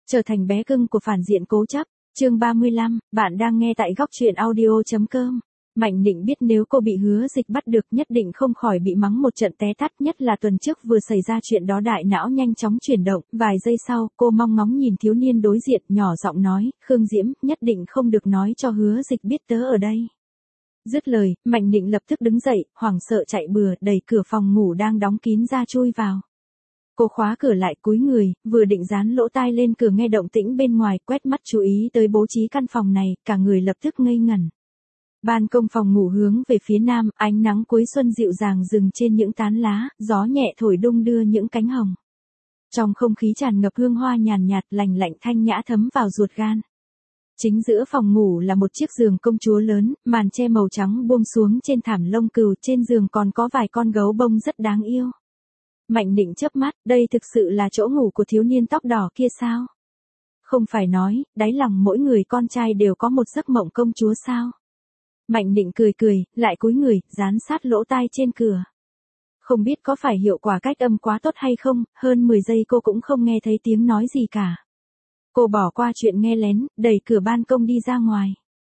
Trở thành bé cưng của phản diện cố chấp. Chương 35, bạn đang nghe tại góc truyện audio.com. Mạnh Định biết nếu cô bị Hứa Dịch bắt được nhất định không khỏi bị mắng một trận té tát, nhất là tuần trước vừa xảy ra chuyện đó, đại não nhanh chóng chuyển động, vài giây sau, cô mong ngóng nhìn thiếu niên đối diện, nhỏ giọng nói, Khương Diễm, nhất định không được nói cho Hứa Dịch biết tớ ở đây. Dứt lời, Mạnh Định lập tức đứng dậy, hoảng sợ chạy bừa, đẩy cửa phòng ngủ đang đóng kín ra chui vào. Cô khóa cửa lại, cúi người, vừa định dán lỗ tai lên cửa nghe động tĩnh bên ngoài, quét mắt chú ý tới bố trí căn phòng này, cả người lập tức ngây ngẩn. Ban công phòng ngủ hướng về phía nam, ánh nắng cuối xuân dịu dàng rừng trên những tán lá, gió nhẹ thổi đung đưa những cánh hồng. Trong không khí tràn ngập hương hoa nhàn nhạt, lành lạnh thanh nhã thấm vào ruột gan. Chính giữa phòng ngủ là một chiếc giường công chúa lớn, màn che màu trắng buông xuống trên thảm lông cừu, trên giường còn có vài con gấu bông rất đáng yêu. Mạnh Định chớp mắt, đây thực sự là chỗ ngủ của thiếu niên tóc đỏ kia sao? Không phải nói, đáy lòng mỗi người con trai đều có một giấc mộng công chúa sao? Mạnh Định cười cười, lại cúi người, dán sát lỗ tai trên cửa. Không biết có phải hiệu quả cách âm quá tốt hay không, hơn 10 giây cô cũng không nghe thấy tiếng nói gì cả. Cô bỏ qua chuyện nghe lén, đẩy cửa ban công đi ra ngoài.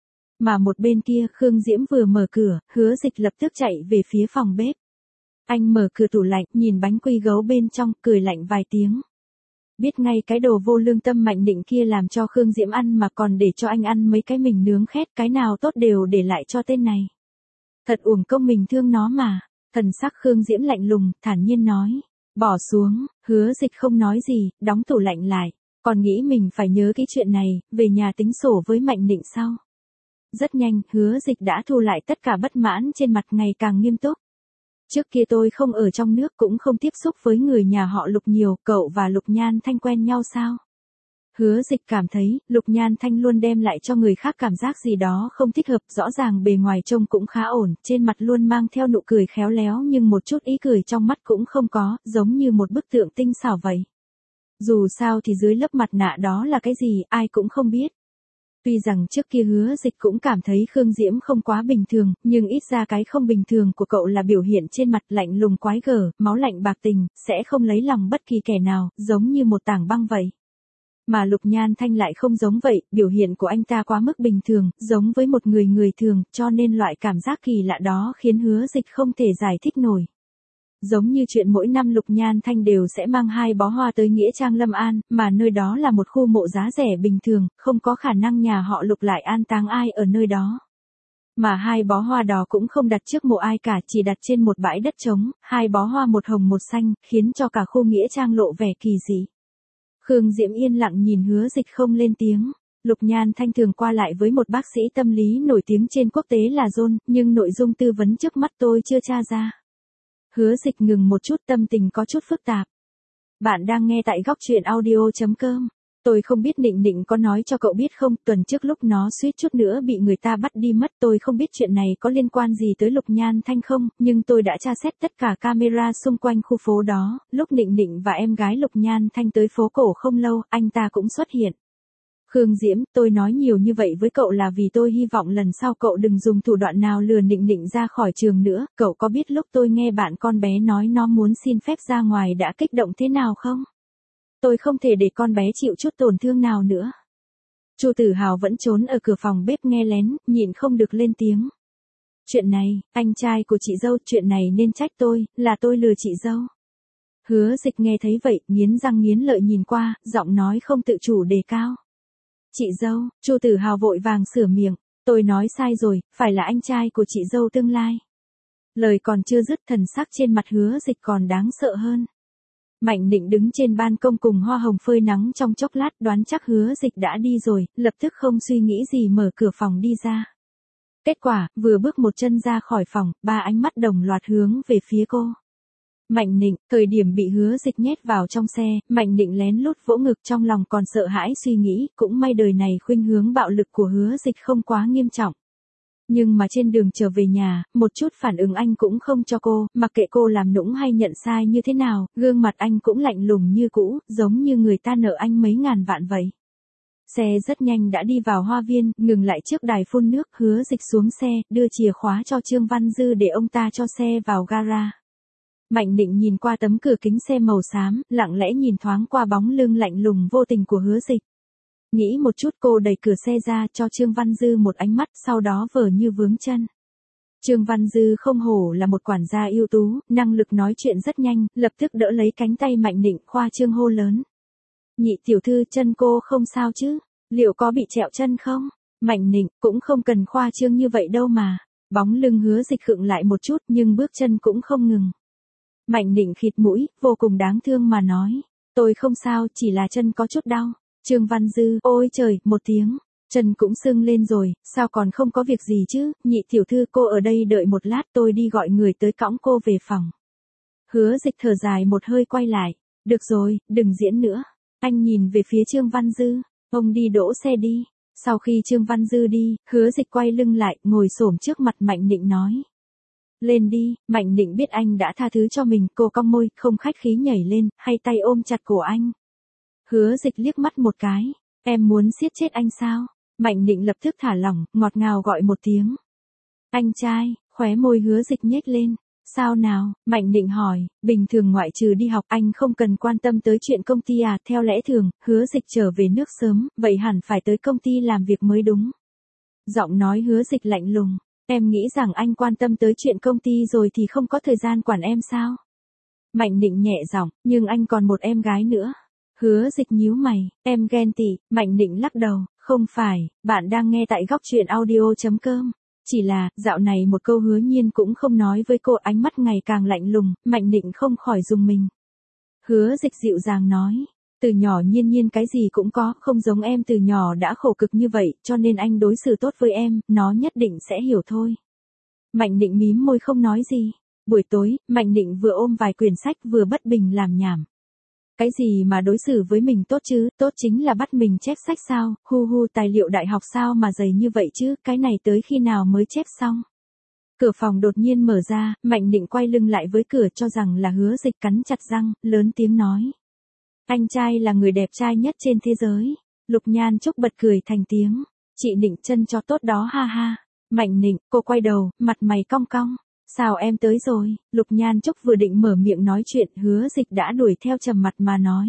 Mà một bên kia, Khương Diễm vừa mở cửa, Hứa Dịch lập tức chạy về phía phòng bếp. Anh mở cửa tủ lạnh, nhìn bánh quy gấu bên trong, cười lạnh vài tiếng. Biết ngay cái đồ vô lương tâm Mạnh Định kia làm cho Khương Diễm ăn mà còn để cho anh ăn mấy cái mình nướng khét, cái nào tốt đều để lại cho tên này. Thật uổng công mình thương nó mà. Thần sắc Khương Diễm lạnh lùng, thản nhiên nói. Bỏ xuống, Hứa Dịch không nói gì, đóng tủ lạnh lại. Còn nghĩ mình phải nhớ cái chuyện này, về nhà tính sổ với Mạnh Định sau. Rất nhanh, Hứa Dịch đã thu lại tất cả bất mãn trên mặt, ngày càng nghiêm túc. Trước kia tôi không ở trong nước cũng không tiếp xúc với người nhà họ Lục nhiều, cậu và Lục Nhan Thanh quen nhau sao? Hứa Dịch cảm thấy, Lục Nhan Thanh luôn đem lại cho người khác cảm giác gì đó không thích hợp, rõ ràng bề ngoài trông cũng khá ổn, trên mặt luôn mang theo nụ cười khéo léo nhưng một chút ý cười trong mắt cũng không có, giống như một bức tượng tinh xảo vậy. Dù sao thì dưới lớp mặt nạ đó là cái gì, ai cũng không biết. Tuy rằng trước kia Hứa Dịch cũng cảm thấy Khương Diễm không quá bình thường, nhưng ít ra cái không bình thường của cậu là biểu hiện trên mặt, lạnh lùng quái gở, máu lạnh bạc tình, sẽ không lấy lòng bất kỳ kẻ nào, giống như một tảng băng vậy. Mà Lục Nhan Thanh lại không giống vậy, biểu hiện của anh ta quá mức bình thường, giống với một người thường, cho nên loại cảm giác kỳ lạ đó khiến Hứa Dịch không thể giải thích nổi. Giống như chuyện mỗi năm Lục Nhan Thanh đều sẽ mang 2 bó hoa tới Nghĩa Trang Lâm An, mà nơi đó là một khu mộ giá rẻ bình thường, không có khả năng nhà họ Lục lại an táng ai ở nơi đó. Mà 2 bó hoa đó cũng không đặt trước mộ ai cả, chỉ đặt trên một bãi đất trống, 2 bó hoa một hồng một xanh, khiến cho cả khu Nghĩa Trang lộ vẻ kỳ dị. Khương Diễm yên lặng nhìn Hứa Dịch không lên tiếng. Lục Nhan Thanh thường qua lại với một bác sĩ tâm lý nổi tiếng trên quốc tế là John, nhưng nội dung tư vấn trước mắt tôi chưa tra ra. Hứa Dịch ngừng một chút, tâm tình có chút phức tạp. Bạn đang nghe tại góc truyện audio.com. Tôi không biết Nịnh Nịnh có nói cho cậu biết không, tuần trước lúc nó suýt chút nữa bị người ta bắt đi mất, tôi không biết chuyện này có liên quan gì tới Lục Nhan Thanh không, nhưng tôi đã tra xét tất cả camera xung quanh khu phố đó, lúc Nịnh Nịnh và em gái Lục Nhan Thanh tới phố cổ không lâu, anh ta cũng xuất hiện. Khương Diễm, tôi nói nhiều như vậy với cậu là vì tôi hy vọng lần sau cậu đừng dùng thủ đoạn nào lừa Nịnh Nịnh ra khỏi trường nữa, cậu có biết lúc tôi nghe bạn con bé nói nó muốn xin phép ra ngoài đã kích động thế nào không? Tôi không thể để con bé chịu chút tổn thương nào nữa. Chu Tử Hào vẫn trốn ở cửa phòng bếp nghe lén, nhịn không được lên tiếng. Chuyện này, anh trai của chị dâu, chuyện này nên trách tôi, là tôi lừa chị dâu. Hứa Dịch nghe thấy vậy, nghiến răng nghiến lợi nhìn qua, giọng nói không tự chủ đề cao. Chị dâu, Chu Tử Hào vội vàng sửa miệng, tôi nói sai rồi, phải là anh trai của chị dâu tương lai. Lời còn chưa dứt, thần sắc trên mặt Hứa Dịch còn đáng sợ hơn. Mạnh Định đứng trên ban công cùng hoa hồng phơi nắng trong chốc lát, đoán chắc Hứa Dịch đã đi rồi, lập tức không suy nghĩ gì mở cửa phòng đi ra. Kết quả, vừa bước một chân ra khỏi phòng, 3 ánh mắt đồng loạt hướng về phía cô. Mạnh Định, thời điểm bị Hứa Dịch nhét vào trong xe, Mạnh Định lén lút vỗ ngực, trong lòng còn sợ hãi suy nghĩ, cũng may đời này khuynh hướng bạo lực của Hứa Dịch không quá nghiêm trọng. Nhưng mà trên đường trở về nhà, một chút phản ứng anh cũng không cho cô, mặc kệ cô làm nũng hay nhận sai như thế nào, gương mặt anh cũng lạnh lùng như cũ, giống như người ta nợ anh mấy ngàn vạn vậy. Xe rất nhanh đã đi vào hoa viên, ngừng lại trước đài phun nước, Hứa Dịch xuống xe, đưa chìa khóa cho Trương Văn Dư để ông ta cho xe vào gara. Mạnh Định nhìn qua tấm cửa kính xe màu xám, lặng lẽ nhìn thoáng qua bóng lưng lạnh lùng vô tình của Hứa Dịch. Nghĩ một chút cô đẩy cửa xe ra cho Trương Văn Dư một ánh mắt, sau đó vờ như vướng chân. Trương Văn Dư không hổ là một quản gia ưu tú, năng lực nói chuyện rất nhanh, lập tức đỡ lấy cánh tay Mạnh Định, khoa trương hô lớn. Nhị tiểu thư, chân cô không sao chứ? Liệu có bị trẹo chân không? Mạnh Định, cũng không cần khoa trương như vậy đâu mà. Bóng lưng Hứa Dịch khựng lại một chút nhưng bước chân cũng không ngừng. Mạnh Định khịt mũi, vô cùng đáng thương mà nói. Tôi không sao, chỉ là chân có chút đau. Trương Văn Dư, ôi trời, một tiếng. Chân cũng sưng lên rồi, sao còn không có việc gì chứ? Nhị tiểu thư, cô ở đây đợi một lát, tôi đi gọi người tới cõng cô về phòng. Hứa Dịch thở dài một hơi quay lại. Được rồi, đừng diễn nữa. Anh nhìn về phía Trương Văn Dư. Ông đi đỗ xe đi. Sau khi Trương Văn Dư đi, Hứa Dịch quay lưng lại, ngồi xổm trước mặt Mạnh Định nói. Lên đi. Mạnh Định biết anh đã tha thứ cho mình, cô cong môi, không khách khí nhảy lên, hay tay ôm chặt cổ anh. Hứa Dịch liếc mắt một cái. Em muốn siết chết anh sao? Mạnh Định lập tức thả lỏng, ngọt ngào gọi một tiếng. Anh trai, khóe môi Hứa Dịch nhếch lên. Sao nào? Mạnh Định hỏi, bình thường ngoại trừ đi học anh không cần quan tâm tới chuyện công ty à? Theo lẽ thường, Hứa Dịch trở về nước sớm, vậy hẳn phải tới công ty làm việc mới đúng. Giọng nói Hứa Dịch lạnh lùng. Em nghĩ rằng anh quan tâm tới chuyện công ty rồi thì không có thời gian quản em sao? Mạnh Định nhẹ giọng, nhưng anh còn một em gái nữa. Hứa Dịch nhíu mày, em ghen tị. Mạnh Định lắc đầu, không phải, bạn đang nghe tại góc truyện audio.com. Chỉ là, dạo này một câu Hứa Nhiên cũng không nói với cô, ánh mắt ngày càng lạnh lùng, Mạnh Định không khỏi rùng mình. Hứa Dịch dịu dàng nói, từ nhỏ Nhiên Nhiên cái gì cũng có, không giống em từ nhỏ đã khổ cực như vậy, cho nên anh đối xử tốt với em, nó nhất định sẽ hiểu thôi. Mạnh Định mím môi không nói gì. Buổi tối, Mạnh Định vừa ôm vài quyển sách vừa bất bình làm nhảm. Cái gì mà đối xử với mình tốt chứ, tốt chính là bắt mình chép sách sao, tài liệu đại học sao mà dày như vậy chứ, cái này tới khi nào mới chép xong. Cửa phòng đột nhiên mở ra, Mạnh Định quay lưng lại với cửa cho rằng là Hứa Dịch, cắn chặt răng, lớn tiếng nói. Anh trai là người đẹp trai nhất trên thế giới. Lục Nhan Trúc bật cười thành tiếng. Chị Định chân cho tốt đó ha ha. Mạnh Định, cô quay đầu, mặt mày cong cong. Sao em tới rồi? Lục Nhan Trúc vừa định mở miệng nói chuyện, Hứa Dịch đã đuổi theo trầm mặt mà nói.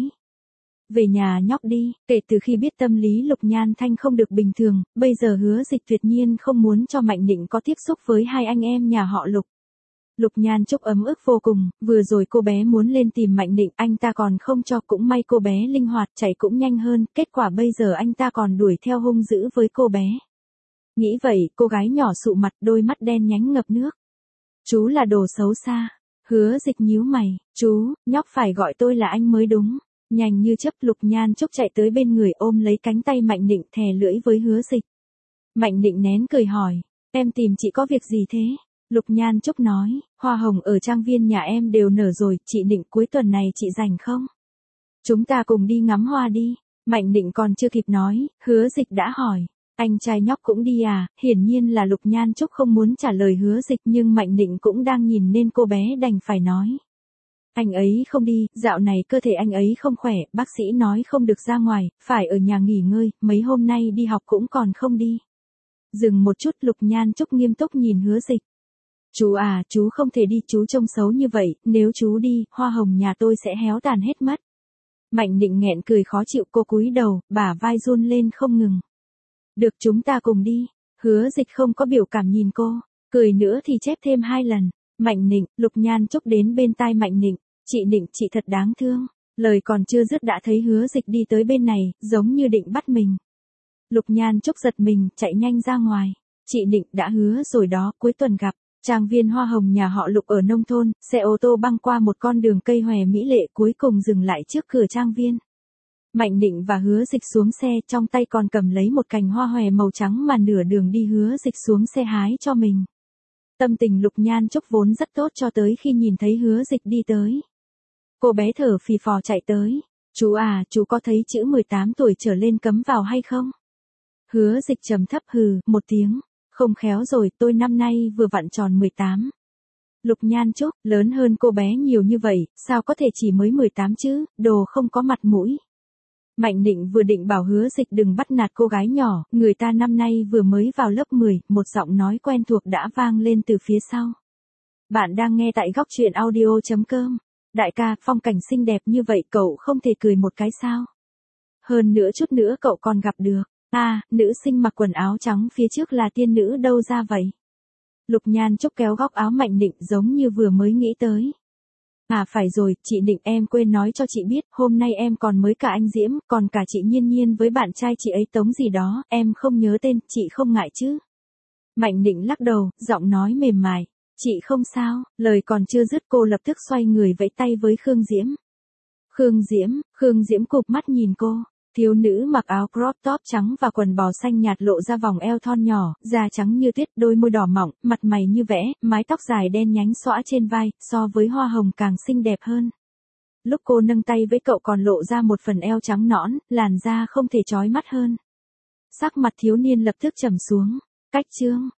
Về nhà nhóc đi. Kể từ khi biết tâm lý Lục Nhan Thanh không được bình thường, bây giờ Hứa Dịch tuyệt nhiên không muốn cho Mạnh Định có tiếp xúc với hai anh em nhà họ Lục. Lục Nhan Trúc ấm ức vô cùng, vừa rồi cô bé muốn lên tìm Mạnh Định, anh ta còn không cho, cũng may cô bé linh hoạt, chạy cũng nhanh hơn, kết quả bây giờ anh ta còn đuổi theo hung dữ với cô bé. Nghĩ vậy, cô gái nhỏ sụ mặt, đôi mắt đen nhánh ngập nước. Chú là đồ xấu xa. Hứa Dịch nhíu mày, chú, nhóc phải gọi tôi là anh mới đúng. Nhanh như chớp, Lục Nhan Trúc chạy tới bên người ôm lấy cánh tay Mạnh Định, thè lưỡi với Hứa Dịch. Mạnh Định nén cười hỏi, em tìm chị có việc gì thế? Lục Nhan Trúc nói, hoa hồng ở trang viên nhà em đều nở rồi, chị Định cuối tuần này chị rảnh không? Chúng ta cùng đi ngắm hoa đi. Mạnh Định còn chưa kịp nói, Hứa Dịch đã hỏi, anh trai nhóc cũng đi à? Hiển nhiên là Lục Nhan Trúc không muốn trả lời Hứa Dịch nhưng Mạnh Định cũng đang nhìn nên cô bé đành phải nói. Anh ấy không đi, dạo này cơ thể anh ấy không khỏe, bác sĩ nói không được ra ngoài, phải ở nhà nghỉ ngơi, mấy hôm nay đi học cũng còn không đi. Dừng một chút, Lục Nhan Trúc nghiêm túc nhìn Hứa Dịch. Chú à, chú không thể đi, chú trông xấu như vậy, nếu chú đi, hoa hồng nhà tôi sẽ héo tàn hết mất. Mạnh Định nghẹn cười khó chịu, cô cúi đầu, bả vai run lên không ngừng. Được, chúng ta cùng đi. Hứa Dịch không có biểu cảm nhìn cô, cười nữa thì chép thêm 2 lần. Mạnh Định, Lục Nhan Trúc đến bên tai Mạnh Định, chị Định, chị thật đáng thương. Lời còn chưa dứt đã thấy Hứa Dịch đi tới bên này, giống như định bắt mình. Lục Nhan Trúc giật mình, chạy nhanh ra ngoài. Chị Định, đã hứa rồi đó, cuối tuần gặp. Trang viên hoa hồng nhà họ Lục ở nông thôn, xe ô tô băng qua một con đường cây hòe mỹ lệ, cuối cùng dừng lại trước cửa trang viên. Mạnh Định và Hứa Dịch xuống xe, trong tay còn cầm lấy một cành hoa hòe màu trắng mà nửa đường đi Hứa Dịch xuống xe hái cho mình. Tâm tình Lục Nhan Trúc vốn rất tốt cho tới khi nhìn thấy Hứa Dịch đi tới. Cô bé thở phì phò chạy tới. Chú à, chú có thấy chữ 18 tuổi trở lên cấm vào hay không? Hứa Dịch trầm thấp hừ một tiếng. Không khéo rồi, tôi năm nay vừa vặn tròn 18. Lục Nhan Trúc, lớn hơn cô bé nhiều như vậy, sao có thể chỉ mới 18 chứ, đồ không có mặt mũi. Mạnh Định vừa định bảo Hứa Dịch đừng bắt nạt cô gái nhỏ, người ta năm nay vừa mới vào lớp 10, một giọng nói quen thuộc đã vang lên từ phía sau. Bạn đang nghe tại góc truyện audio.com. Đại ca, phong cảnh xinh đẹp như vậy cậu không thể cười một cái sao? Hơn nữa chút nữa cậu còn gặp được. Nữ sinh mặc quần áo trắng phía trước là tiên nữ đâu ra vậy? Lục Nhan Trúc kéo góc áo Mạnh Nịnh giống như vừa mới nghĩ tới. Phải rồi, chị Nịnh em quên nói cho chị biết, hôm nay em còn mới cả anh Diễm, còn cả chị Nhiên Nhiên với bạn trai chị ấy Tống gì đó, em không nhớ tên, chị không ngại chứ? Mạnh Nịnh lắc đầu, giọng nói mềm mại. Chị không sao, lời còn chưa dứt cô lập tức xoay người vẫy tay với Khương Diễm. Khương Diễm cụp mắt nhìn cô. Thiếu nữ mặc áo crop top trắng và quần bò xanh nhạt lộ ra vòng eo thon nhỏ, da trắng như tuyết, đôi môi đỏ mọng, mặt mày như vẽ, mái tóc dài đen nhánh xõa trên vai, so với hoa hồng càng xinh đẹp hơn. Lúc cô nâng tay với cậu còn lộ ra một phần eo trắng nõn, làn da không thể chói mắt hơn. Sắc mặt thiếu niên lập tức trầm xuống. Cách chương